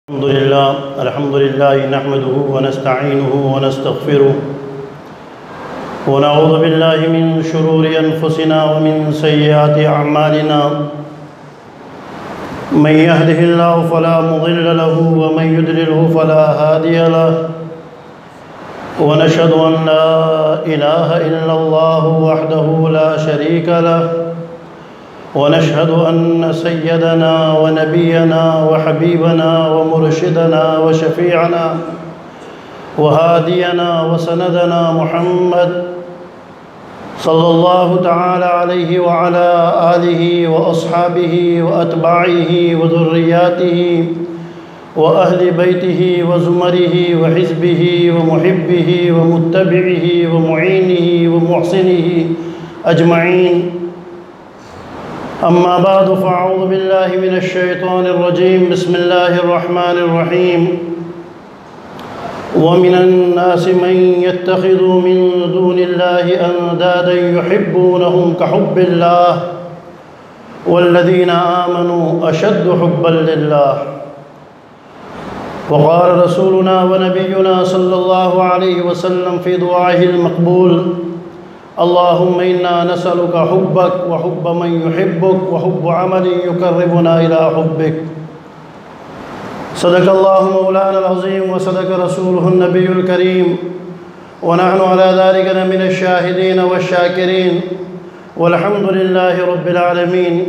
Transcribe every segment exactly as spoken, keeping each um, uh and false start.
الحمد لله الحمد لله نحمده ونستعينه ونستغفره ونعوذ بالله من شرور أنفسنا ومن سيئات أعمالنا من يهده الله فلا مضل له ومن يضلله فلا هادي له ونشهد أن لا إله إلا الله وحده لا شريك له ونشهد أن سيدنا ونبينا وحبيبنا ومرشدنا وشفيعنا وهادينا وسندنا محمد صلى الله تعالى عليه وعلى آله وأصحابه وأتباعه وذرياته وأهل بيته وزمره وحزبه ومحبه ومتبعه ومعينه ومحسنه أجمعين. أما بعد فأعوذ بالله من الشيطان الرجيم. بسم الله الرحمن الرحيم. ومن الناس من يتخذ من دون الله أندادا يحبونهم كحب الله والذين آمنوا أشد حبا لله. وقال رسولنا ونبينا صلى الله عليه وسلم في دعائه المقبول: اللهم إنا نسألك حبك وحب من يحبك وحب عمل يقربنا إلى حبك. صدق الله مولانا العظيم وصدق رسوله النبي الكريم، ونحن على ذلك من الشاهدين والشاكرين، والحمد لله رب العالمين.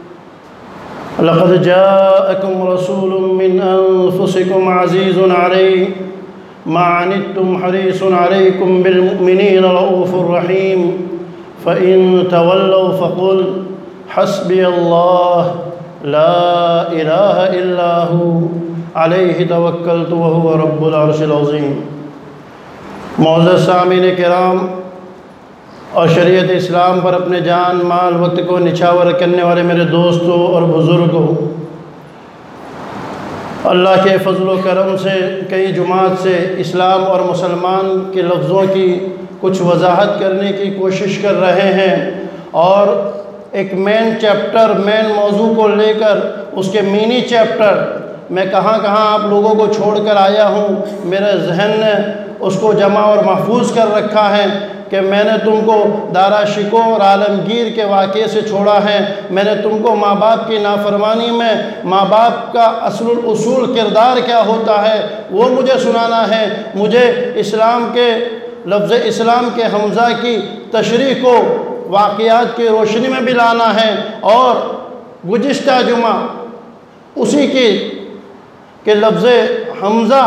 لقد جاءكم رسول من أنفسكم عزيز عليه ما عنتم حريص عليكم بالمؤمنين رؤوف رحيم. فإن تولوا فقل حسبي الله لا إله إلا هو عليه توكلت وهو رب العرش العظيم. معزز سامعین کرام اور شریعت اسلام پر اپنے جان مال وقت کو نچھاور کرنے والے میرے دوستوں اور بزرگوں، اللہ کے فضل و کرم سے کئی جماعت سے اسلام اور مسلمان کے لفظوں کی کچھ وضاحت کرنے کی کوشش کر رہے ہیں، اور ایک مین چیپٹر مین موضوع کو لے کر اس کے مینی چیپٹر میں کہاں کہاں آپ لوگوں کو چھوڑ کر آیا ہوں، میرے ذہن نے اس کو جمع اور محفوظ کر رکھا ہے کہ میں نے تم کو دارا شکو اور عالمگیر کے واقعے سے چھوڑا ہے. میں نے تم کو ماں باپ کی نافرمانی میں ماں باپ کا اصل الاصول کردار کیا ہوتا ہے وہ مجھے سنانا ہے. مجھے اسلام کے لفظ اسلام کے حمزہ کی تشریح کو واقعات کی روشنی میں بھی لانا ہے، اور گزشتہ جمعہ اسی کی کہ لفظ حمزہ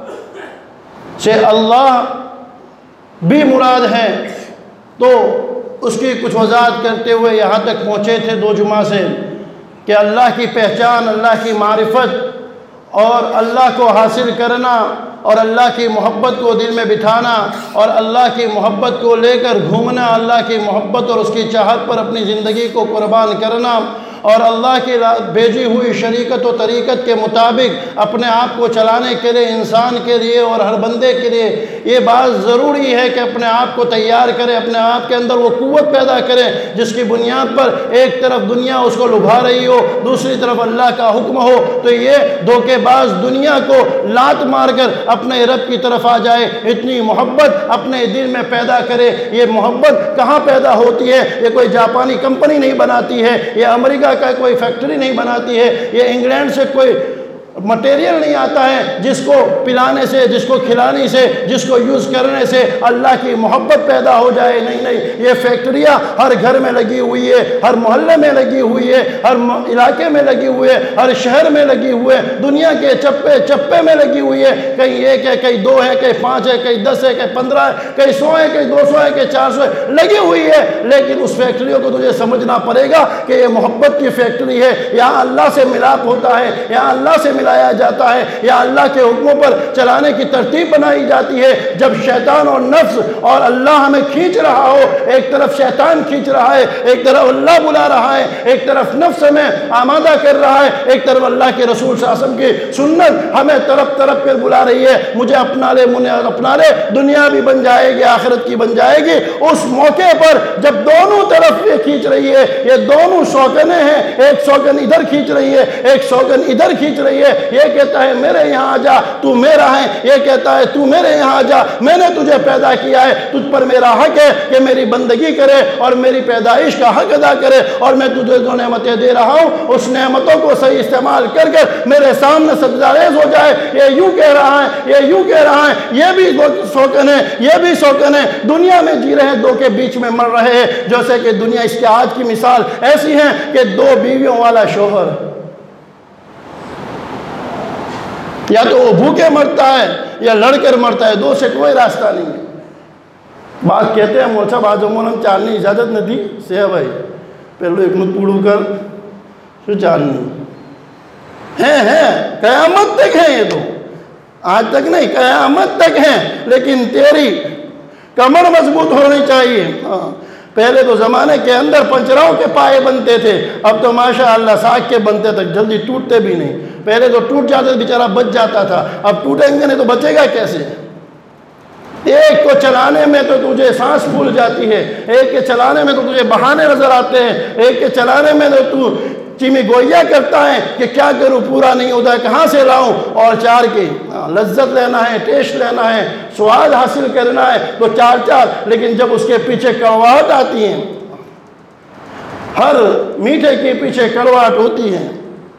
سے اللہ بھی مراد ہے، تو اس کی کچھ وضاحت کرتے ہوئے یہاں تک پہنچے تھے دو جمعہ سے کہ اللہ کی پہچان، اللہ کی معرفت اور اللہ کو حاصل کرنا اور اللہ کی محبت کو دل میں بٹھانا اور اللہ کی محبت کو لے کر گھومنا، اللہ کی محبت اور اس کی چاہت پر اپنی زندگی کو قربان کرنا اور اللہ کی بھیجی ہوئی شریعت و طریقت کے مطابق اپنے آپ کو چلانے کے لیے انسان کے لیے اور ہر بندے کے لیے یہ بات ضروری ہے کہ اپنے آپ کو تیار کرے، اپنے آپ کے اندر وہ قوت پیدا کرے جس کی بنیاد پر ایک طرف دنیا اس کو لبھا رہی ہو، دوسری طرف اللہ کا حکم ہو، تو یہ دھوکے باز دنیا کو لات مار کر اپنے رب کی طرف آ جائے. اتنی محبت اپنے دل میں پیدا کرے. یہ محبت کہاں پیدا ہوتی ہے؟ یہ کوئی جاپانی کمپنی نہیں بناتی ہے، یہ امریکہ کا کوئی فیکٹری نہیں بناتی ہے، یہ انگلینڈ سے کوئی مٹیریل نہیں آتا ہے جس کو پلانے سے، جس کو کھلانے سے، جس کو یوز کرنے سے اللہ کی محبت پیدا ہو جائے. نہیں نہیں، یہ فیکٹریاں ہر گھر میں لگی ہوئی ہے، ہر محلے میں لگی ہوئی ہے، ہر علاقے میں لگی ہوئی ہے، ہر شہر میں لگی ہوئی ہے، دنیا کے چپے چپے میں لگی ہوئی ہے. کہیں ایک ہے، کہیں دو ہے، کہیں پانچ ہے، کہیں دس ہے، کہیں پندرہ ہے، کہیں سو ہے، کہیں دو سو ہے، کہیں چار سو ہے، لگی ہوئی ہے. لیکن اس فیکٹریوں کو تجھے سمجھنا پڑے گا کہ یہ محبت کی فیکٹری ہے. یہاں اللہ سے ملاپ ہوتا ہے، یہاں اللہ سے لایا جاتا ہے، یا اللہ کے حکموں پر چلانے کی ترتیب بنائی جاتی ہے. جب شیطان اور نفس اور اللہ ہمیں کھینچ رہا ہو، ایک طرف شیطان کھینچ رہا ہے، ایک طرف اللہ بلا رہا ہے، ایک طرف نفس ہمیں آمادہ کر رہا ہے، ایک طرف اللہ کے رسول صلی اللہ علیہ وسلم کی سنت ہمیں طرف طرف پر بلا رہی ہے، مجھے اپنا لے مجھے اپنا لے، دنیا بھی بن جائے گی آخرت کی بن جائے گی. اس موقع پر جب دونوں طرف یہ کھینچ رہی ہے، یہ دونوں شوقنیں ہیں، ایک شوقن ادھر کھینچ رہی ہے، ایک شوقن ادھر کھینچ رہی ہے، یہ کہتا ہے میرے یہاں آ جا تو میرا ہے، یہ کہتا ہے تو میرے یہاں آ جا میں نے تجھے پیدا کیا ہے، تجھ پر میرا حق ہے کہ میری بندگی کرے اور میری پیدائش کا حق ادا کرے، اور میں تجھے جو نعمتیں دے رہا ہوں اس نعمتوں کو صحیح استعمال کر کر میرے سامنے سجدہ ریز ہو جائے۔ یہ یوں کہہ رہا ہے، یہ یوں کہہ رہا ہے، یہ بھی سوکن ہے، یہ بھی سوکن ہے، دنیا میں جی رہے، دو کے بیچ میں مر رہے ہیں، جیسے کہ دنیا اس کے آج کی مثال ایسی ہے کہ دو بیویوں والا شوہر، یا تو وہ بھوکے مرتا ہے یا لڑ کر مرتا ہے، دو سے کوئی راستہ نہیں ہے۔ بات کہتے ہیں مولچہ بازو مولم چالنی اجازت نہ دی سے بھائی پہلو ایک مت پوڑو کر سو چالنی ہیں ہیں قیامت تک ہیں، یہ تو آج تک نہیں قیامت تک ہیں، لیکن تیری کمر مضبوط ہونی چاہیے۔ ہاں پہلے تو زمانے کے اندر پنچراؤں کے پائے بنتے تھے، اب تو ماشاءاللہ ساکھ کے بنتے تک جلدی ٹوٹتے بھی نہیں، پہلے تو ٹوٹ جاتے بیچارہ بچ جاتا تھا، اب ٹوٹیں گے نہیں تو بچے گا کیسے؟ ایک کو چلانے میں تو تجھے سانس پھول جاتی ہے، ایک کے چلانے میں تو تجھے بہانے نظر آتے ہیں، ایک کے چلانے میں تو تو چیمی گویا کرتا ہے کہ کیا کروں پورا نہیں ہوتا ہے کہاں سے لاؤں، اور چار کی لذت لینا ہے، ٹیسٹ لینا ہے، سواد حاصل کرنا ہے تو چار چار، لیکن جب اس کے پیچھے کڑواہٹ آتی ہے، ہر میٹھے کے پیچھے کڑواہٹ ہوتی ہے،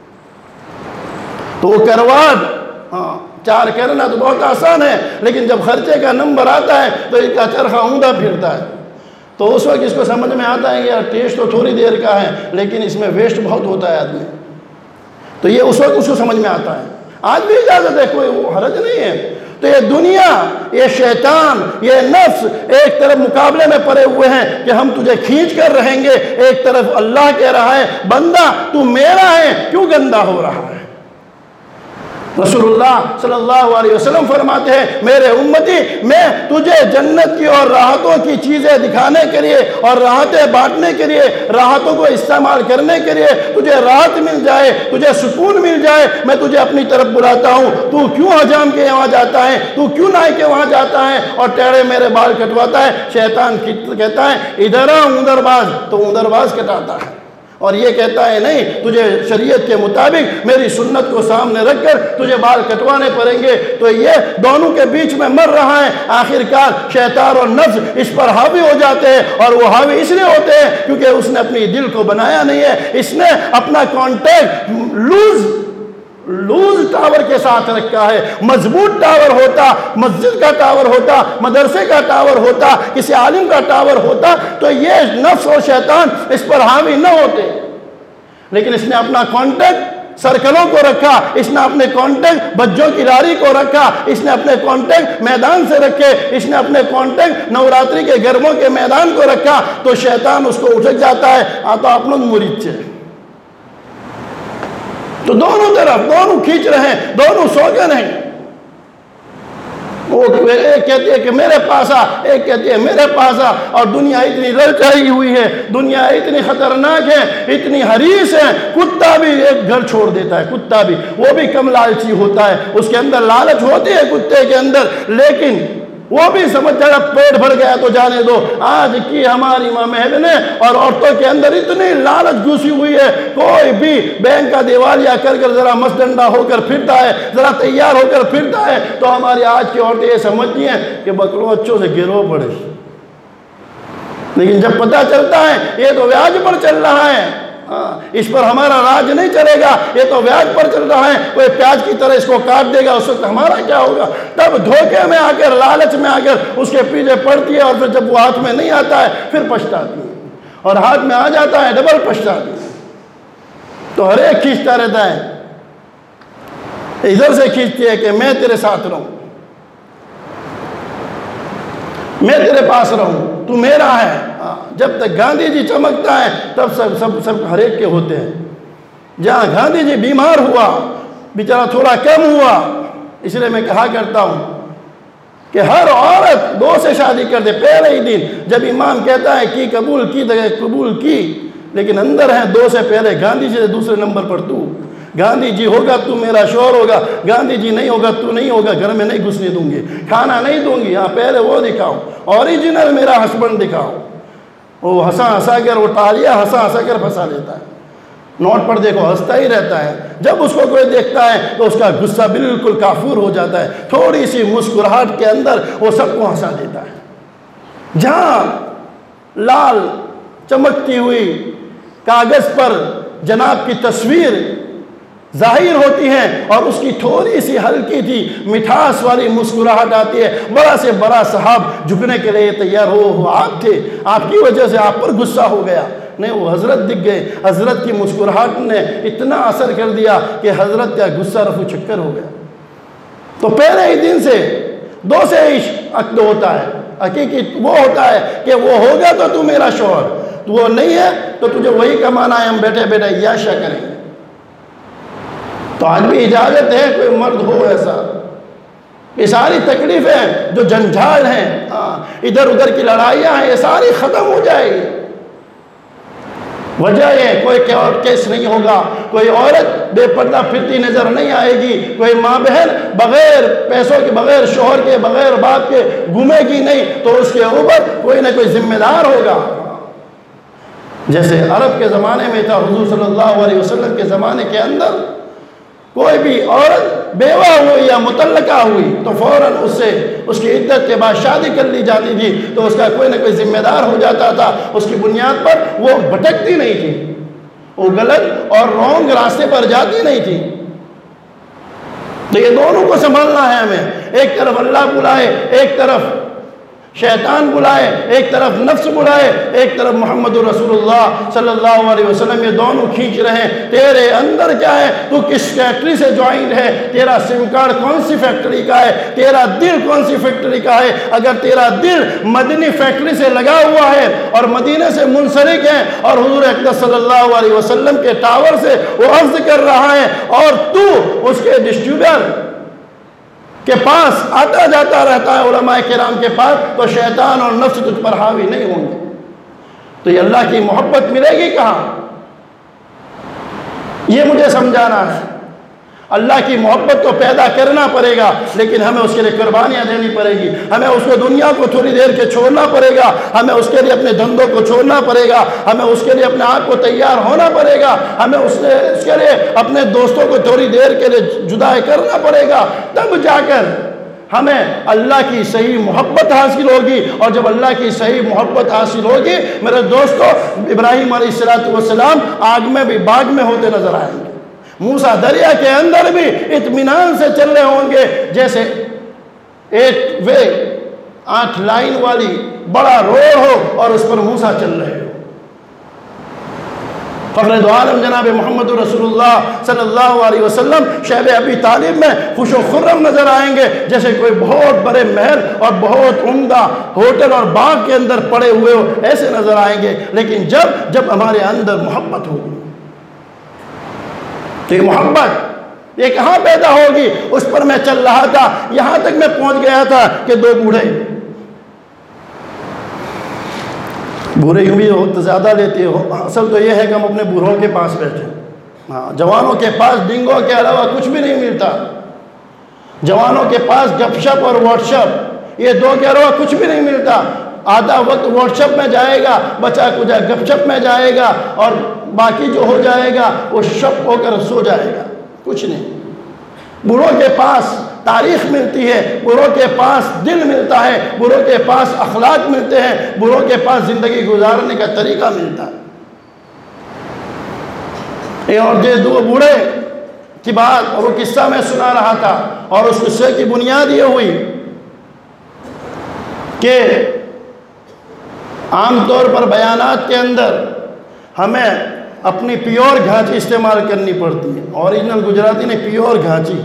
تو وہ کڑواہٹ ہاں چار کرنا تو بہت آسان ہے، لیکن جب خرچے کا نمبر آتا ہے تو اس کا چرخہ اوندا پھرتا ہے، تو اس وقت اس کو سمجھ میں آتا ہے کہ یار ٹیسٹ تو تھوڑی دیر کا ہے لیکن اس میں ویسٹ بہت ہوتا ہے آدمی، تو یہ اس وقت اس کو سمجھ میں آتا ہے۔ آج بھی اجازت ہے، کوئی حرج نہیں ہے۔ تو یہ دنیا، یہ شیطان، یہ نفس ایک طرف مقابلے میں پڑے ہوئے ہیں کہ ہم تجھے کھینچ کر رہیں گے، ایک طرف اللہ کہہ رہا ہے بندہ تو میرا ہے کیوں گندا ہو رہا ہے؟ رسول اللہ صلی اللہ علیہ وسلم فرماتے ہیں میرے امتی میں تجھے جنت کی اور راحتوں کی چیزیں دکھانے کے لیے اور راحتیں بانٹنے کے لیے، راحتوں کو استعمال کرنے کے لیے، تجھے راحت مل جائے، تجھے سکون مل جائے، میں تجھے اپنی طرف بلاتا ہوں۔ تو کیوں حجام کے وہاں جاتا ہے، تو کیوں نائی کے وہاں جاتا ہے اور ٹیڑے میرے بال کٹواتا ہے؟ شیطان کہتا ہے ادھر آ اندر باز، تو اندر باز کٹاتا ہے، اور یہ کہتا ہے نہیں تجھے شریعت کے مطابق میری سنت کو سامنے رکھ کر تجھے بال کٹوانے پڑیں گے۔ تو یہ دونوں کے بیچ میں مر رہا ہے، آخر کار شیطان اور نفس اس پر حاوی ہو جاتے ہیں، اور وہ حاوی اس لیے ہوتے ہیں کیونکہ اس نے اپنی دل کو بنایا نہیں ہے، اس نے اپنا کانٹیکٹ لوز لوز ٹاور کے ساتھ رکھا ہے۔ مضبوط ٹاور ہوتا، مسجد کا ٹاور ہوتا، مدرسے کا ٹاور ہوتا، کسی عالم کا ٹاور ہوتا تو یہ نفس اور شیطان اس پر حاوی نہ ہوتے، لیکن اس نے اپنا کانٹیکٹ سرکلوں کو رکھا، اس نے اپنے کانٹیکٹ بجوں کی لاری کو رکھا، اس نے اپنے کانٹیکٹ میدان سے رکھے، اس نے اپنے کانٹیکٹ نوراتری کے گرموں کے میدان کو رکھا، تو شیطان اس کو اٹھک جاتا ہے آتا اپنا مرید چھے۔ تو دونوں طرف دونوں کھینچ رہے ہیں، دونوں سوگن ہیں، وہ ایک کہتی ہے کہ میرے پاس آ، ایک کہتی ہے میرے پاس آ، اور دنیا اتنی للچائی ہوئی ہے، دنیا اتنی خطرناک ہے، اتنی حریص ہے، کتا بھی ایک گھر چھوڑ دیتا ہے، کتا بھی، وہ بھی کم لالچی ہوتا ہے، اس کے اندر لالچ ہوتی ہے کتے کے اندر، لیکن وہ بھی سمجھ جائے پیٹ بھر گیا تو جانے دو۔ آج کی ہماری ماں محلنے اور عورتوں کے اندر اتنی لالچ گھسی ہوئی ہے، کوئی بھی بینک کا دیوالیہ کر کر ذرا مستنڈا ہو کر پھرتا ہے، ذرا تیار ہو کر پھرتا ہے، تو ہماری آج کی عورتیں یہ سمجھتی ہیں کہ بکروں اچھوں سے گرو پڑے، لیکن جب پتہ چلتا ہے یہ تو بیاج پر چل رہا ہے، اس پر ہمارا راج نہیں چلے گا، یہ تو بیاج پر چل رہا ہے، کوئی پیاج کی طرح اس کو کاٹ دے گا، اس وقت ہمارا کیا ہوگا؟ تب دھوکے میں آ کر، لالچ میں آ کر اس کے پیچھے پڑتی ہے، اور پھر جب وہ ہاتھ میں نہیں آتا ہے پھر پچھتاتی ہے، اور ہاتھ میں آ جاتا ہے ڈبل پچھتاتی ہے۔ تو ہر ایک کھینچتا رہتا ہے، ادھر سے کھینچتی ہے کہ میں تیرے ساتھ رہوں، میں تیرے پاس رہوں، تو میرا ہے۔ جب تک گاندھی جی چمکتا ہے تب سب سب سب ہر ایک کے ہوتے ہیں۔ جہاں گاندھی جی بیمار ہوا، بیچارہ تھوڑا کم ہوا، اس لیے میں کہا کرتا ہوں کہ ہر عورت دو سے شادی کر دے پہلے ہی دن، جب امام کہتا ہے کی قبول کی تو قبول کی، لیکن اندر ہے دو سے پہلے گاندھی جی سے دوسرے نمبر پر تو، گاندھی جی ہوگا تو میرا شوہر ہوگا، گاندھی جی نہیں ہوگا تو نہیں ہوگا، گھر میں نہیں گھسنے دوں گی، کھانا نہیں دوں گی، ہاں پہلے وہ دکھاؤ، اوریجنل میرا ہسبینڈ دکھاؤ۔ وہ ہنسا ہنسا کر، وہ ٹالیاں ہنسا ہنسا کر پھنسا لیتا ہے، نوٹ پر دیکھو ہنستا ہی رہتا ہے، جب اس کو کوئی دیکھتا ہے تو اس کا غصہ بالکل کافور ہو جاتا ہے، تھوڑی سی مسکراہٹ کے اندر وہ سب کو ہنسا دیتا ہے۔ جہاں لال چمکتی ہوئی کاغذ پر جناب کی تصویر ظاہر ہوتی ہے اور اس کی تھوڑی سی ہلکی تھی مٹھاس والی مسکراہٹ آتی ہے، بڑا سے بڑا صاحب جھکنے کے لیے تیار ہو ہو آپ تھے، آپ کی وجہ سے آپ پر غصہ ہو گیا۔ نہیں، وہ حضرت دکھ گئے، حضرت کی مسکراہٹ نے اتنا اثر کر دیا کہ حضرت کا غصہ رفو چکر ہو گیا۔ تو پہلے ہی دن سے دو سے عقد ہوتا ہے، حقیقی وہ ہوتا ہے کہ وہ ہوگا تو تو میرا شوہر، تو وہ نہیں ہے تو تجھے وہی کمانا ہے، ہم بیٹھے بیٹھے عیاشیاں کریں گے۔ تو آج بھی اجازت ہے کوئی مرد ہو ایسا، یہ ساری تکلیفیں جو جنجال ہیں، ادھر ادھر کی لڑائیاں ہیں، یہ ساری ختم ہو جائے گی۔ وجہ یہ کوئی کیس نہیں ہوگا، کوئی عورت بے پردہ پھرتی نظر نہیں آئے گی، کوئی ماں بہن بغیر پیسوں کے، بغیر شوہر کے، بغیر باپ کے گھومے گی نہیں، تو اس کے اوپر کوئی نہ کوئی ذمہ دار ہوگا۔ جیسے عرب کے زمانے میں تھا، حضور صلی اللہ علیہ وسلم کے زمانے کے اندر کوئی بھی عورت بیوہ ہوئی یا مطلقہ ہوئی تو فوراً اس سے اس کی عدت کے بعد شادی کر لی جاتی تھی، تو اس کا کوئی نہ کوئی ذمہ دار ہو جاتا تھا، اس کی بنیاد پر وہ بھٹکتی نہیں تھی، وہ غلط اور رونگ راستے پر جاتی نہیں تھی۔ تو یہ دونوں کو سنبھالنا ہے ہمیں، ایک طرف اللہ بلائے، ایک طرف شیطان بلائے، ایک طرف نفس بلائے، ایک طرف محمد رسول اللہ صلی اللہ علیہ وسلم، یہ دونوں کھینچ رہے ہیں۔ تیرے اندر کیا ہے، تو کس فیکٹری سے جوائنٹ ہے، تیرا سم کارڈ کون سی فیکٹری کا ہے، تیرا دل کون سی فیکٹری کا ہے۔ اگر تیرا دل مدنی فیکٹری سے لگا ہوا ہے اور مدینے سے منسلک ہے اور حضور اقدس صلی اللہ علیہ وسلم کے ٹاور سے وہ عرض کر رہا ہے اور تو اس کے ڈسٹریبیوٹر کے پاس آتا جاتا رہتا ہے، علماء کرام کے پاس، تو شیطان اور نفس تجھ پر حاوی نہیں ہوں گے۔ تو یہ اللہ کی محبت ملے گی کہاں؟ یہ مجھے سمجھانا ہے۔ اللہ کی محبت کو پیدا کرنا پڑے گا، لیکن ہمیں اس کے لیے قربانیاں دینی پڑے گی، ہمیں اس کو دنیا کو تھوڑی دیر کے چھوڑنا پڑے گا، ہمیں اس کے لیے اپنے دھندوں کو چھوڑنا پڑے گا، ہمیں اس کے لیے اپنے آپ کو تیار ہونا پڑے گا، ہمیں اس اس کے لیے اپنے دوستوں کو تھوڑی دیر کے لیے جدا کرنا پڑے گا، تب جا کر ہمیں اللہ کی صحیح محبت حاصل ہوگی۔ اور جب اللہ کی صحیح محبت حاصل ہوگی میرے دوستو، ابراہیم علیہ السلام آگ میں بھی باغ میں ہوتے نظر آئیں گے، موسیٰ دریا کے اندر بھی اطمینان سے چل رہے ہوں گے، جیسے ایٹ وے آٹھ لائن والی بڑا روڈ ہو اور اس پر موسیٰ چل رہے ہو۔ فخر دو عالم جناب محمد رسول اللہ صلی اللہ علیہ وسلم شیب ابی طالب میں خوش و خرم نظر آئیں گے، جیسے کوئی بہت بڑے محل اور بہت عمدہ ہوٹل اور باغ کے اندر پڑے ہوئے ہو، ایسے نظر آئیں گے۔ لیکن جب جب ہمارے اندر محبت ہوگی، تو یہ محبت یہ کہاں پیدا ہوگی؟ اس پر میں چل رہا تھا، یہاں تک میں پہنچ گیا تھا کہ دو بوڑھے بوڑھے یوں بھی بہت زیادہ لیتے ہو، اصل تو یہ ہے کہ ہم اپنے بوڑھوں کے پاس بیٹھے، ہاں جوانوں کے پاس ڈنگوں کے علاوہ کچھ بھی نہیں ملتا، جوانوں کے پاس گپ شپ اور واٹس ایپ، یہ دو کے علاوہ کچھ بھی نہیں ملتا۔ آدھا وقت واٹس ایپ میں جائے گا، بچا کچا گپ شپ میں جائے گا، اور باقی جو ہو جائے گا وہ شپ ہو کر سو جائے گا، کچھ نہیں۔ بوڑھوں کے پاس تاریخ ملتی ہے، بوڑھوں کے پاس دل ملتا ہے، بوڑھوں کے پاس اخلاق ملتے ہیں، بوڑھوں کے پاس زندگی گزارنے کا طریقہ ملتا ہے۔ اور یہ دو بوڑھے کی بات اور وہ قصہ میں سنا رہا تھا، اور اس قصے کی بنیاد یہ ہوئی کہ عام طور پر بیانات کے اندر ہمیں اپنی پیور گھانچی استعمال کرنی پڑتی ہے، اوریجنل گجراتی نے پیور گھانچی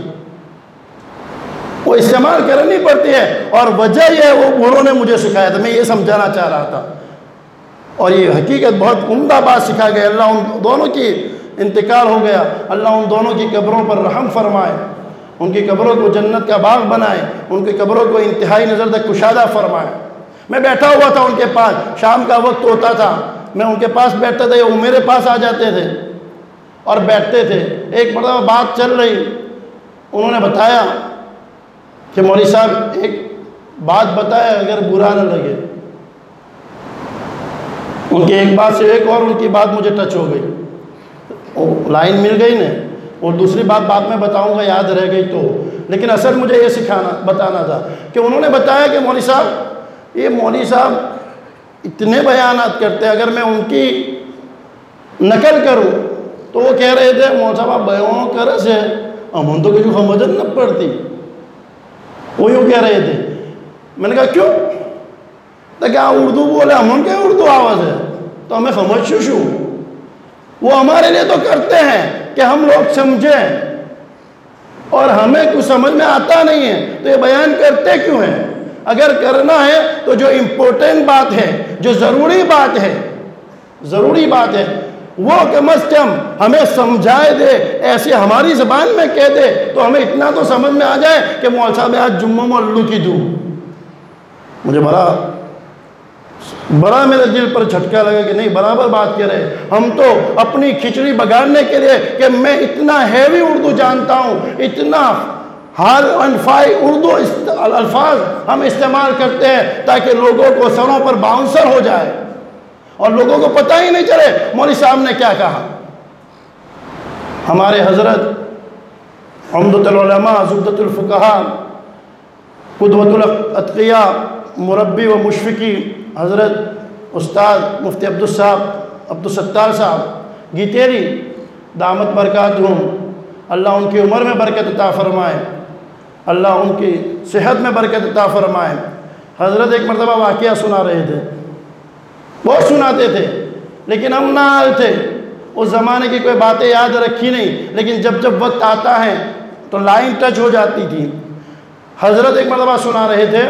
وہ استعمال کرنی پڑتی ہے، اور وجہ یہ ہے وہ بوڑھوں نے مجھے سکھایا تھا، میں یہ سمجھانا چاہ رہا تھا، اور یہ حقیقت بہت عمدہ بات سکھا گیا۔ اللہ ان دونوں کی انتقال ہو گیا، اللہ ان دونوں کی قبروں پر رحم فرمائے، ان کی قبروں کو جنت کا باغ بنائے، ان کی قبروں کو انتہائی نظر تک کشادہ فرمائے۔ میں بیٹھا ہوا تھا ان کے پاس، شام کا وقت ہوتا تھا، میں ان کے پاس بیٹھتا تھا، وہ میرے پاس آ جاتے تھے اور بیٹھتے تھے۔ ایک مرتبہ بات چل رہی، انہوں نے بتایا کہ مولوی صاحب ایک بات بتائے اگر برا نہ لگے۔ ان کی ایک بات سے ایک اور ان کی بات مجھے ٹچ ہو گئی۔ لائن مل گئی نا، اور دوسری بات بعد میں بتاؤں گا یاد رہ گئی تو، لیکن اصل مجھے یہ سکھانا بتانا تھا کہ انہوں نے بتایا کہ مولوی صاحب یہ مولوی صاحب اتنے بیانات کرتے ہیں، اگر میں ان کی نقل کروں تو وہ کہہ رہے تھے مولوی صاحب آپ بیانوں کر سے ہم تو کچھ سمجھ نہ پڑتی، وہ یوں کہہ رہے تھے۔ میں نے کہا کیوں؟ تو کیا اردو بولے ہم ان کے اردو آواز ہے تو ہمیں سمجھ شو، وہ ہمارے لیے تو کرتے ہیں کہ ہم لوگ سمجھیں، اور ہمیں کچھ سمجھ میں آتا نہیں ہے تو یہ بیان کرتے کیوں ہیں؟ اگر کرنا ہے تو جو امپورٹنٹ بات ہے، جو ضروری بات ہے ضروری بات ہے وہ کم از کم ہمیں سمجھائے دے، ایسے ہماری زبان میں کہہ دے تو ہمیں اتنا تو سمجھ میں آ جائے کہ مولوی صاحب آج جمعہ میں الو کی دوں۔ مجھے بڑا بڑا میرے دل پر جھٹکا لگا کہ نہیں برابر بات کہہ رہے، ہم تو اپنی کھچڑی بگاڑنے کے لیے کہ میں اتنا ہیوی اردو جانتا ہوں، اتنا ہار انفائی اردو الفاظ ہم استعمال کرتے ہیں تاکہ لوگوں کو سروں پر باؤنسر ہو جائے اور لوگوں کو پتہ ہی نہیں چلے مولوی صاحب نے کیا کہا۔ ہمارے حضرت عمدۃ العلماء زبدۃ الفقہاء قدوۃ الاتقیاء مربی و مشفقی حضرت استاد مفتی عبدالصاحب عبدالستار صاحب گیتیری دامت برکاتہم، اللہ ان کی عمر میں برکت عطا فرمائے، اللہ ان کی صحت میں برکت عطا فرمائے۔ حضرت ایک مرتبہ واقعہ سنا رہے تھے، بہت سناتے تھے لیکن ہم نااہل تھے، اس زمانے کی کوئی باتیں یاد رکھی نہیں، لیکن جب جب وقت آتا ہے تو لائن ٹچ ہو جاتی تھی۔ حضرت ایک مرتبہ سنا رہے تھے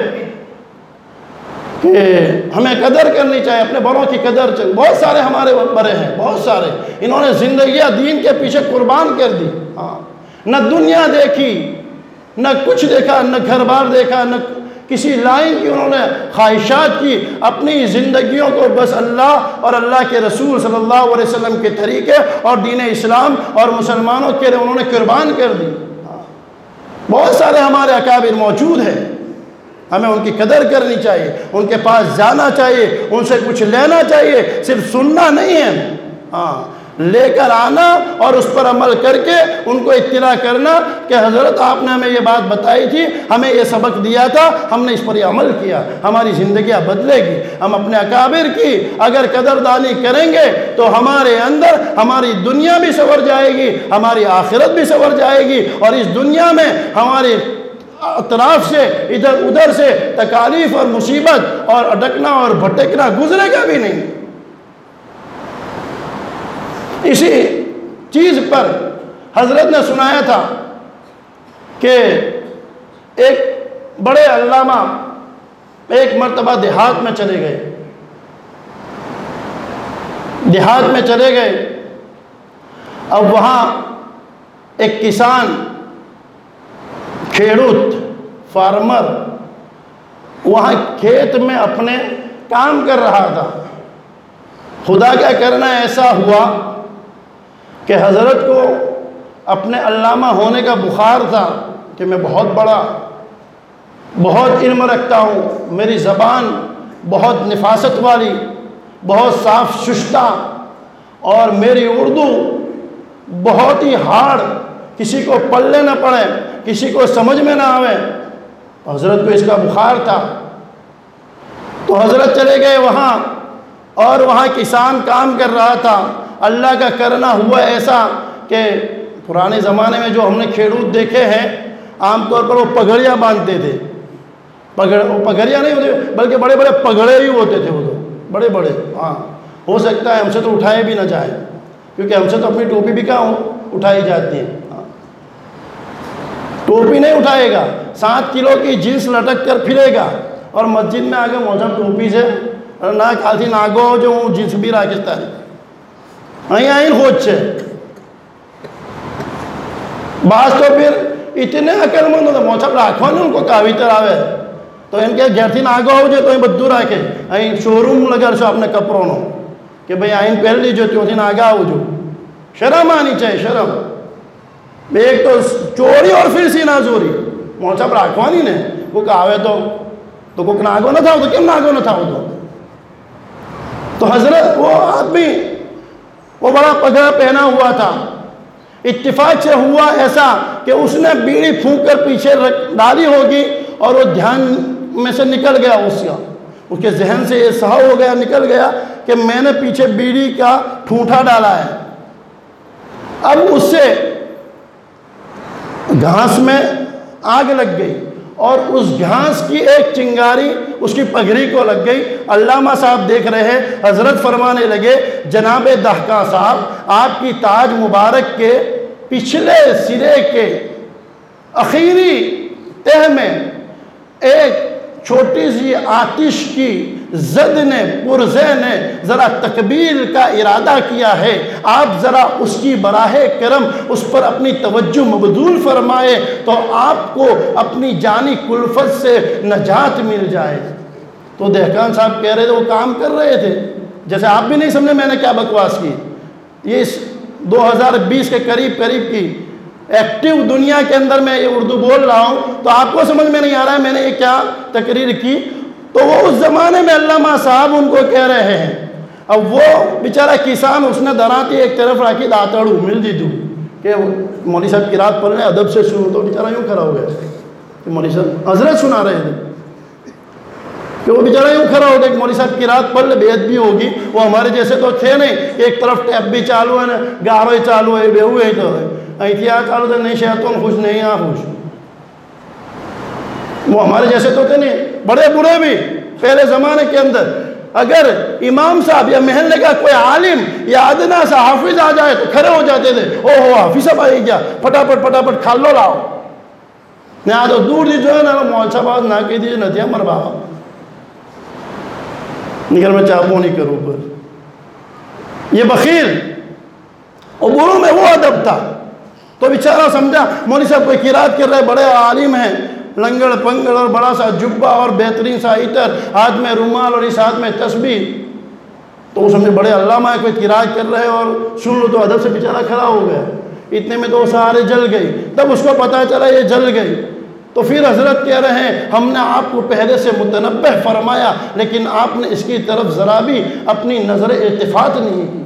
کہ ہمیں قدر کرنی چاہیے، اپنے بڑوں کی قدر چاہیے۔ بہت سارے ہمارے بڑے ہیں، بہت سارے، انہوں نے زندگیاں دین کے پیچھے قربان کر دی، ہاں نہ دنیا دیکھی، نہ کچھ دیکھا، نہ گھر بار دیکھا، نہ کسی لائن کی انہوں نے خواہشات کی، اپنی زندگیوں کو بس اللہ اور اللہ کے رسول صلی اللہ علیہ وسلم کے طریقے اور دین اسلام اور مسلمانوں کے لیے انہوں نے قربان کر دی۔ بہت سارے ہمارے اکابر موجود ہیں، ہمیں ان کی قدر کرنی چاہیے، ان کے پاس جانا چاہیے، ان سے کچھ لینا چاہیے، صرف سننا نہیں ہے، ہاں لے کر آنا اور اس پر عمل کر کے ان کو اطلاع کرنا کہ حضرت آپ نے ہمیں یہ بات بتائی تھی، ہمیں یہ سبق دیا تھا، ہم نے اس پر یہ عمل کیا، ہماری زندگیاں بدلے گی۔ ہم اپنے اکابر کی اگر قدردانی کریں گے تو ہمارے اندر ہماری دنیا بھی سنور جائے گی، ہماری آخرت بھی سنور جائے گی، اور اس دنیا میں ہماری اطراف سے ادھر ادھر سے تکالیف اور مصیبت اور اٹکنا اور بھٹکنا گزرے گا بھی نہیں۔ اسی چیز پر حضرت نے سنایا تھا کہ ایک بڑے علامہ ایک مرتبہ دیہات میں چلے گئے دیہات میں چلے گئے اب وہاں ایک کسان، کھیڑوت، فارمر وہاں کھیت میں اپنے کام کر رہا تھا۔ خدا کا کرنا ایسا ہوا کہ حضرت کو اپنے علامہ ہونے کا بخار تھا کہ میں بہت بڑا بہت علم رکھتا ہوں، میری زبان بہت نفاست والی، بہت صاف ششتہ، اور میری اردو بہت ہی ہارڈ، کسی کو پلے نہ پڑے، کسی کو سمجھ میں نہ آوے۔ حضرت کو اس کا بخار تھا تو حضرت چلے گئے وہاں، اور وہاں کسان کام کر رہا تھا۔ اللہ کا کرنا ہوا ایسا کہ پرانے زمانے میں جو ہم نے کھیڑوت دیکھے ہیں عام طور پر وہ پگڑیاں باندھتے تھے، پگڑ وہ پگڑیاں نہیں ہوتے بلکہ بڑے بڑے پگڑے ہی ہوتے تھے، وہ تو بڑے بڑے، ہاں ہو سکتا ہے ہم سے تو اٹھائے بھی نہ جائے کیونکہ ہم سے تو اپنی ٹوپی بھی کہاں اٹھائی جاتی ہے، ہاں ٹوپی نہیں اٹھائے گا، سات کلو کی جنس لٹک کر پھرے گا اور مسجد میں آگے موجب ٹوپی سے نہ کھاتی ناگو جو جنس بھی راکستانی અહીં આઈને હોજ છે। બાસ તો ફિર ઇતને અકલમંદ હતા, મોછાપ રાખવાનું કોઈ કાવિતર આવે તો એમ કે ઘેરથી આગો આવજો તો અહીં બધું રાખે, અહીં શોરૂમ લગાડશો આપને કપડોનો કે ભાઈ અહીં પહેરી લીજો ત્યાંથી આગા આવજો। શરમ આની છે, શરમ। એક તો ચોરી ઓર ફિર સીના ચોરી, મોછાપ રાખવાની ને, કોઈક આવે તો તો કોઈક નાગો ન થાવ તો કેમ નાગો ન થાવ તો તો હઝરત वो आदमी وہ بڑا پگڑا پہنا ہوا تھا. اتفاق سے ہوا ایسا کہ اس نے بیڑی پھونک کر پیچھے ڈالی ہوگی اور وہ دھیان میں سے نکل گیا. اس کا اس کے ذہن سے یہ سہو ہو گیا, نکل گیا کہ میں نے پیچھے بیڑی کا ٹھونٹا ڈالا ہے. اب اس سے گھاس میں آگ لگ گئی اور اس گھاس کی ایک چنگاری اس کی پگڑی کو لگ گئی. علامہ صاحب دیکھ رہے ہیں, حضرت فرمانے لگے جناب دہقان صاحب, آپ کی تاج مبارک کے پچھلے سرے کے اخیری تہ میں ایک چھوٹی سی آتش کی زد نے, پرزے نے ذرا تکبیر کا ارادہ کیا ہے. آپ ذرا اس کی براہ کرم اس پر اپنی توجہ مبذول فرمائے تو آپ کو اپنی جانی کلفت سے نجات مل جائے. تو دہقان صاحب کہہ رہے تھے, وہ کام کر رہے تھے جیسے آپ بھی نہیں سمجھے میں نے کیا بکواس کی. یہ اس دو ہزار بیس کے قریب قریب کی ایکٹیو دنیا کے اندر میں یہ اردو بول رہا ہوں تو آپ کو سمجھ میں نہیں آ رہا ہے میں نے یہ کیا تقریر کی. تو وہ اس زمانے میں علامہ صاحب ان کو کہہ رہے ہیں. اب وہ بیچارہ کسان اس نے دراتی ایک طرف رکھی داتڑو مل دی دوں کہ مولوی صاحب کی رات پڑھ رہے ادب سے سنو, تو بیچارہ یوں کھڑا ہو گیا کہ مولوی صاحب حضرت سنا رہے تھے کہ وہ بیچارہ یوں کھڑا ہو گیا کہ مولوی صاحب کی رات پڑھ لے بے ادبی ہوگی. وہ ہمارے جیسے تو تھے نہیں کہ ایک طرف ٹیپ بھی چالو ہے, گاروئی چالو ہے, بے ہوئے ہی تو ہے احتیاط چالو تھے, نہیں شیطان خوش نہیں آ خوش. وہ ہمارے جیسے تو تھے نہیں, بڑے برے بھی پہلے زمانے کے اندر. اگر امام صاحب یا محلے کا کوئی عالم یا ادنا سا حافظ آ جائے تو کھڑے ہو جاتے تھے, او ہو حافظ صاحب آئی گیا, پھٹافٹ پھٹافٹ کھالو لاؤ. نہ تو دور دی جو ہے نا مول صاحب آج نہ کہی دیجیے ندیاں مر بابا نکل میں چاپوں نہیں کروں پر. یہ بخیل اور بروں میں وہ ادب تھا. تو بیچارہ سمجھا مولوی صاحب کوئی قرات کر رہے, بڑے عالم ہیں, لنگڑ پنگڑ اور بڑا سا جبہ اور بہترین سا عطر, ہاتھ میں رومال اور اس ہاتھ میں تسبیح. تو وہ سمجھے بڑے علامہ ہے, کوئی قرات کر رہے اور سن لو, تو ادب سے بیچارہ کھڑا ہو گیا. اتنے میں تو سارے جل گئی. تب اس کو پتہ چلا یہ جل گئی. تو پھر حضرت کہہ رہے ہیں ہم نے آپ کو پہلے سے متنبہ فرمایا لیکن آپ نے اس کی طرف ذرا بھی اپنی نظر التفات نہیں کی.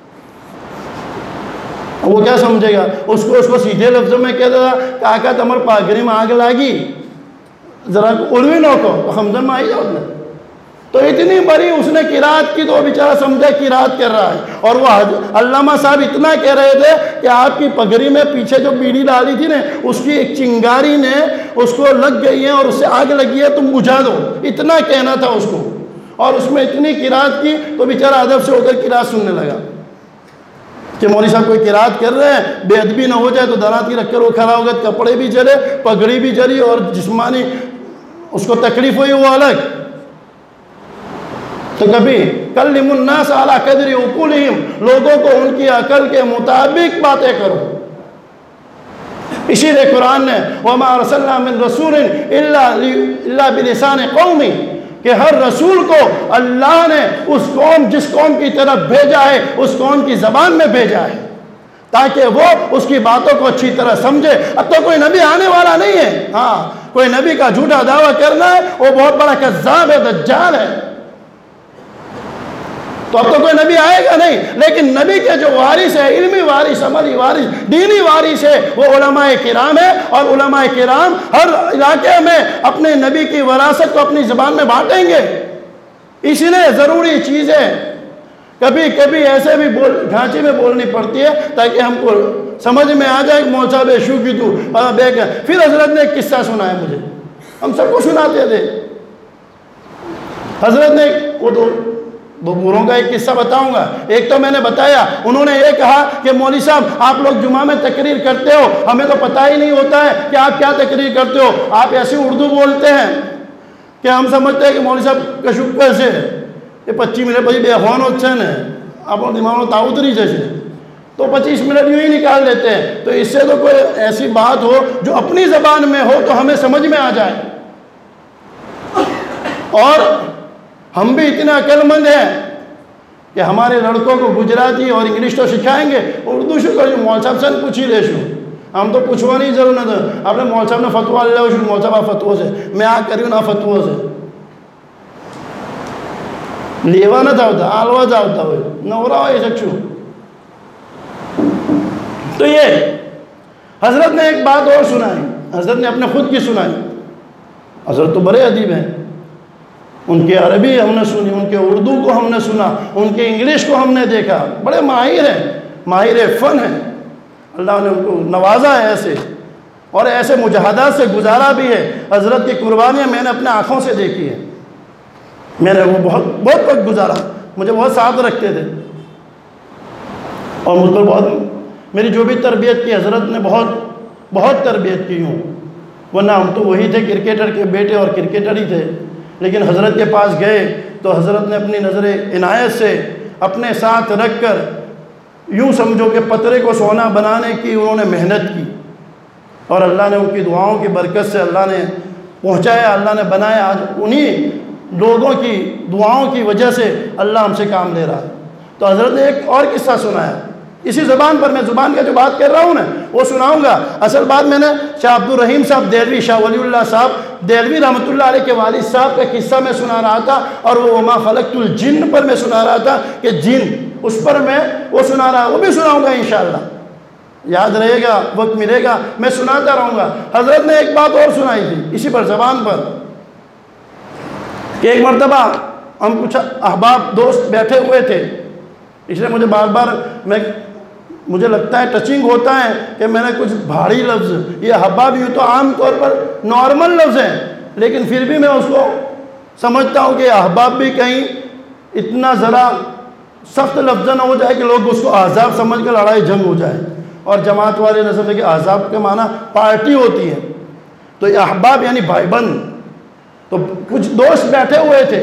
وہ کیا سمجھے گا, اس کو اس کو سیدھے لفظوں میں کہہ دیا کاکا تمر پاگری میں آگ لاگی ذرا اڑوی نو کو خمزن میں آئی جاؤ نے. تو اتنی بڑی اس نے قرات کی تو وہ بیچارہ سمجھا قرات کر رہا ہے. اور وہ علامہ صاحب اتنا کہہ رہے تھے کہ آپ کی پگڑی میں پیچھے جو بیڑی ڈالی تھی نا اس کی ایک چنگاری نے اس کو لگ گئی ہے اور اس سے آگ لگی ہے, تم بجھا دو. اتنا کہنا تھا اس کو. اور اس میں اتنی قرات کی تو بیچارہ ادب سے ہو کر قرات سننے لگا کہ مولوی صاحب کوئی قرات کر رہے ہیں, بے ادبی نہ ہو جائے تو دراتی رکھ کر وہ کھڑا ہو گیا. کپڑے بھی جلے, پگڑی بھی جلی اور جسمانی اس کو تکلیف ہوئی وہ الگ. تو کبھی کلم الناس علی قدر عقولہم, لوگوں کو ان کی عقل کے مطابق باتیں کرو. اسی لیے قرآن نے وَمَا أَرْسَلْنَا مِن رَسُولٍ إِلَّا بِلِسَانِ قَوْمٍ کہ ہر رسول کو اللہ نے اس قوم جس قوم کی طرف بھیجا ہے اس قوم کی زبان میں بھیجا ہے تاکہ وہ اس کی باتوں کو اچھی طرح سمجھے. اب تو کوئی نبی آنے والا نہیں ہے. ہاں کوئی نبی کا جھوٹا دعویٰ کرنا ہے وہ بہت بڑا کذاب ہے, دجال ہے. تو اب تو کوئی نبی آئے گا نہیں, لیکن نبی کے جو وارث ہے, علمی وارث, عملی وارث, دینی وارث ہے, وہ علماء کرام ہے. اور علماء کرام ہر علاقے میں اپنے نبی کی وراثت کو اپنی زبان میں بانٹیں گے. اس لیے ضروری چیزیں کبھی کبھی ایسے بھی بول ڈھانچے میں بولنی پڑتی ہے تاکہ ہم کو سمجھ میں آ جائے کہ مول صاحب ایشو کی تو بے کر. پھر حضرت نے ایک قصہ سنا ہے مجھے, ہم سب کو سناتے تھے. حضرت نے وہ تو دو بوروں کا ایک قصہ بتاؤں گا. ایک تو میں نے بتایا, انہوں نے یہ کہا کہ مولوی صاحب آپ لوگ جمعہ میں تقریر کرتے ہو, ہمیں تو پتہ ہی نہیں ہوتا ہے کہ آپ کیا تقریر کرتے ہو, آپ ایسی اردو بولتے ہیں کہ ہم سمجھتے ہیں کہ مولوی صاحب کا شکر سے یہ پچیس منٹ بھائی بے خوان اچھن ہے, آپ دماغ میں تاؤتری جیسے تو پچیس منٹ یوں ہی نکال دیتے ہیں. تو اس سے تو کوئی ایسی بات ہو جو اپنی زبان میں ہو تو ہمیں سمجھ میں آ جائے. اور ہم بھی اتنا عقل مند ہیں کہ ہمارے لڑکوں کو گجراتی اور انگلش تو سکھائیں گے, اردو شکر جو مول صاحب سے پوچھی لے شو, ہم تو پوچھوا نہیں ضرورت ہے. آپ نے مول صاحب نے فتوہ لے شو, مول صاحب آپ فتوہ سے میں آ کریوں نا فتوہ سے لیوا نہ جاؤتا آلوا جاؤتا ہوئے نورا ہوئے سکشو تو یہ حضرت نے ایک بات اور سنائی، حضرت نے اپنے خود کی سنائی۔ حضرت تو بڑے ادیب ہیں، ان کی عربی ہم نے سنی، ان کے اردو کو ہم نے سنا، ان کے انگلش کو ہم نے دیکھا، بڑے ماہر ہیں، ماہر فن ہیں۔ اللہ نے ان کو نوازا ہے ایسے، اور ایسے مجاہدات سے گزارا بھی ہے۔ حضرت کی قربانیاں میں نے اپنے آنکھوں سے دیکھی ہیں، میں نے وہ بہت بہت وقت گزارا، مجھے بہت ساتھ رکھتے تھے، اور مجھ پر بہت میری جو بھی تربیت کی حضرت نے بہت بہت تربیت کی ہوں، ورنہ ہم تو وہی تھے کرکٹر کے بیٹے اور کرکٹر ہی تھے، لیکن حضرت کے پاس گئے تو حضرت نے اپنی نظر عنایت سے اپنے ساتھ رکھ کر یوں سمجھو کہ پترے کو سونا بنانے کی انہوں نے محنت کی، اور اللہ نے ان کی دعاؤں کی برکت سے اللہ نے پہنچایا، اللہ نے بنایا۔ آج انہی لوگوں کی دعاؤں کی وجہ سے اللہ ہم سے کام لے رہا ہے۔ تو حضرت نے ایک اور قصہ سنایا اسی زبان پر، میں زبان کا جو بات کر رہا ہوں نا وہ سناؤں گا۔ اصل بات میں نے شاہ عبد الرحیم صاحب دہلوی، شاہ ولی اللہ صاحب دہلوی رحمۃ اللہ علیہ کے والد صاحب کا قصہ میں سنا رہا تھا، اور وہ وما خلقت الجن پر میں سنا رہا تھا کہ جن، اس پر میں وہ سنا رہا، وہ بھی سناؤں گا انشاءاللہ، یاد رہے گا، وقت ملے گا میں سناتا رہوں گا۔ حضرت نے ایک بات اور سنائی تھی اسی پر زبان پر، کہ ایک مرتبہ ہم کچھ احباب دوست بیٹھے ہوئے تھے، اس لیے مجھے بار بار میں مجھے لگتا ہے ٹچنگ ہوتا ہے کہ میں نے کچھ بھاری لفظ، یہ احباب یوں تو عام طور پر نارمل لفظ ہیں، لیکن پھر بھی میں اس کو سمجھتا ہوں کہ احباب بھی کہیں اتنا ذرا سخت لفظ نہ ہو جائے کہ لوگ اس کو احزاب سمجھ کر لڑائی جنگ ہو جائے، اور جماعت والے نہ سمجھے کہ احزاب کے معنی پارٹی ہوتی ہے۔ تو یہ احباب یعنی بھائی بند، تو کچھ دوست بیٹھے ہوئے تھے،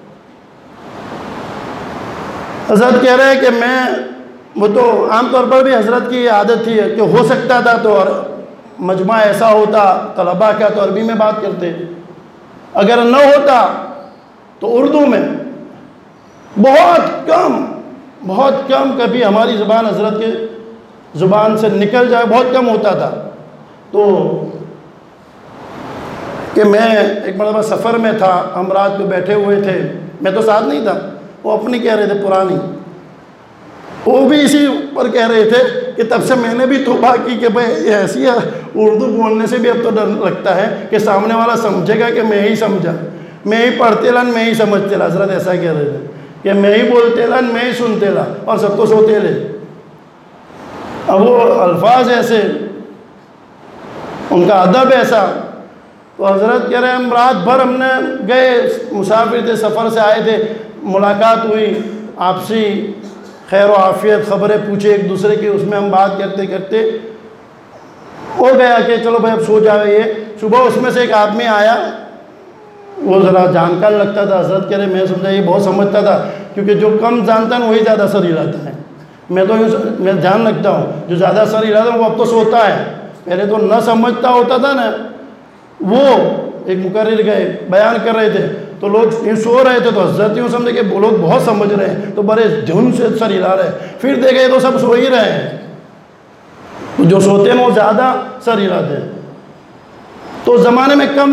حضرت کہہ رہے ہیں کہ میں، وہ تو عام طور پر بھی حضرت کی یہ عادت تھی کہ ہو سکتا تھا تو مجمع ایسا ہوتا طلباء کا تو عربی میں بات کرتے، اگر نہ ہوتا تو اردو میں، بہت کم بہت کم کبھی ہماری زبان حضرت کے زبان سے نکل جائے، بہت کم ہوتا تھا۔ تو کہ میں ایک مرتبہ سفر میں تھا، ہم رات کو بیٹھے ہوئے تھے، میں تو ساتھ نہیں تھا، وہ اپنی کہہ رہے تھے پرانی، وہ بھی اسی پر کہہ رہے تھے کہ تب سے میں نے بھی توبہ کی کہ بھئی یہ ایسی ہے، اردو بولنے سے بھی اب تو ڈر لگتا ہے کہ سامنے والا سمجھے گا کہ میں ہی سمجھا، میں ہی پڑھتے لن میں ہی سمجھتے لا۔ حضرت ایسا کہہ رہے تھے کہ میں ہی بولتے لن میں ہی سنتے لا، اور سب کو سوتے لے۔ اب وہ الفاظ ایسے، ان کا ادب ایسا، تو حضرت کہہ رہے ہیں ہم رات بھر ہم نے گئے، مسافر تھے، سفر سے آئے تھے، ملاقات ہوئی، آپسی خیر و عافیت خبریں پوچھے ایک دوسرے کی، اس میں ہم بات کرتے کرتے ہو گیا کہ چلو بھائی اب سو جاوے۔ یہ صبح اس میں سے ایک آدمی آیا، وہ ذرا جانکار لگتا تھا، حضرت کہہ رہے میں سمجھا یہ بہت سمجھتا تھا، کیونکہ جو کم جانتا ہے وہی زیادہ سر ہلاتا ہے، میں تو میں دھیان رکھتا ہوں جو زیادہ سر ہلاتا ہے وہ اب تو سوتا ہے، پہلے تو نہ سمجھتا ہوتا تھا نا۔ وہ ایک مقرر گئے بیان کر رہے تھے تو لوگ یوں سو رہے تھے، تو حضرت یوں سمجھے کہ وہ لوگ بہت سمجھ رہے ہیں تو بڑے دھن سے سر ہلا رہے ہیں، پھر دیکھے تو سب سو ہی رہے ہیں، جو سوتے ہیں وہ زیادہ سر ہلاتے ہیں۔ تو زمانے میں کم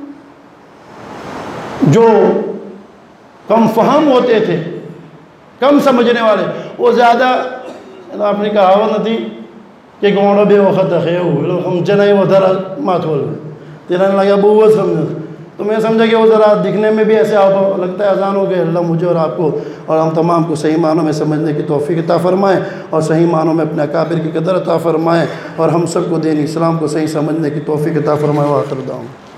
جو کم فہم ہوتے تھے، کم سمجھنے والے، وہ زیادہ، آپ نے کہاوت نہ تھی کہ گونڈا بے وقت ہے ہم جنائی وہ دھرا مات ہو تیرا لگا بہت سمجھا، تو میں سمجھا کہ وہ ذرا دکھنے میں بھی ایسے لگتا ہے اذان ہو گئے۔ اللہ مجھے اور آپ کو اور ہم تمام کو صحیح معنوں میں سمجھنے کی توفیق عطا فرمائے، اور صحیح معنوں میں اپنے اکابر کی قدر عطا فرمائے، اور ہم سب کو دین اسلام کو صحیح سمجھنے کی توفیق عطا فرمائے۔ وآخر دعوانا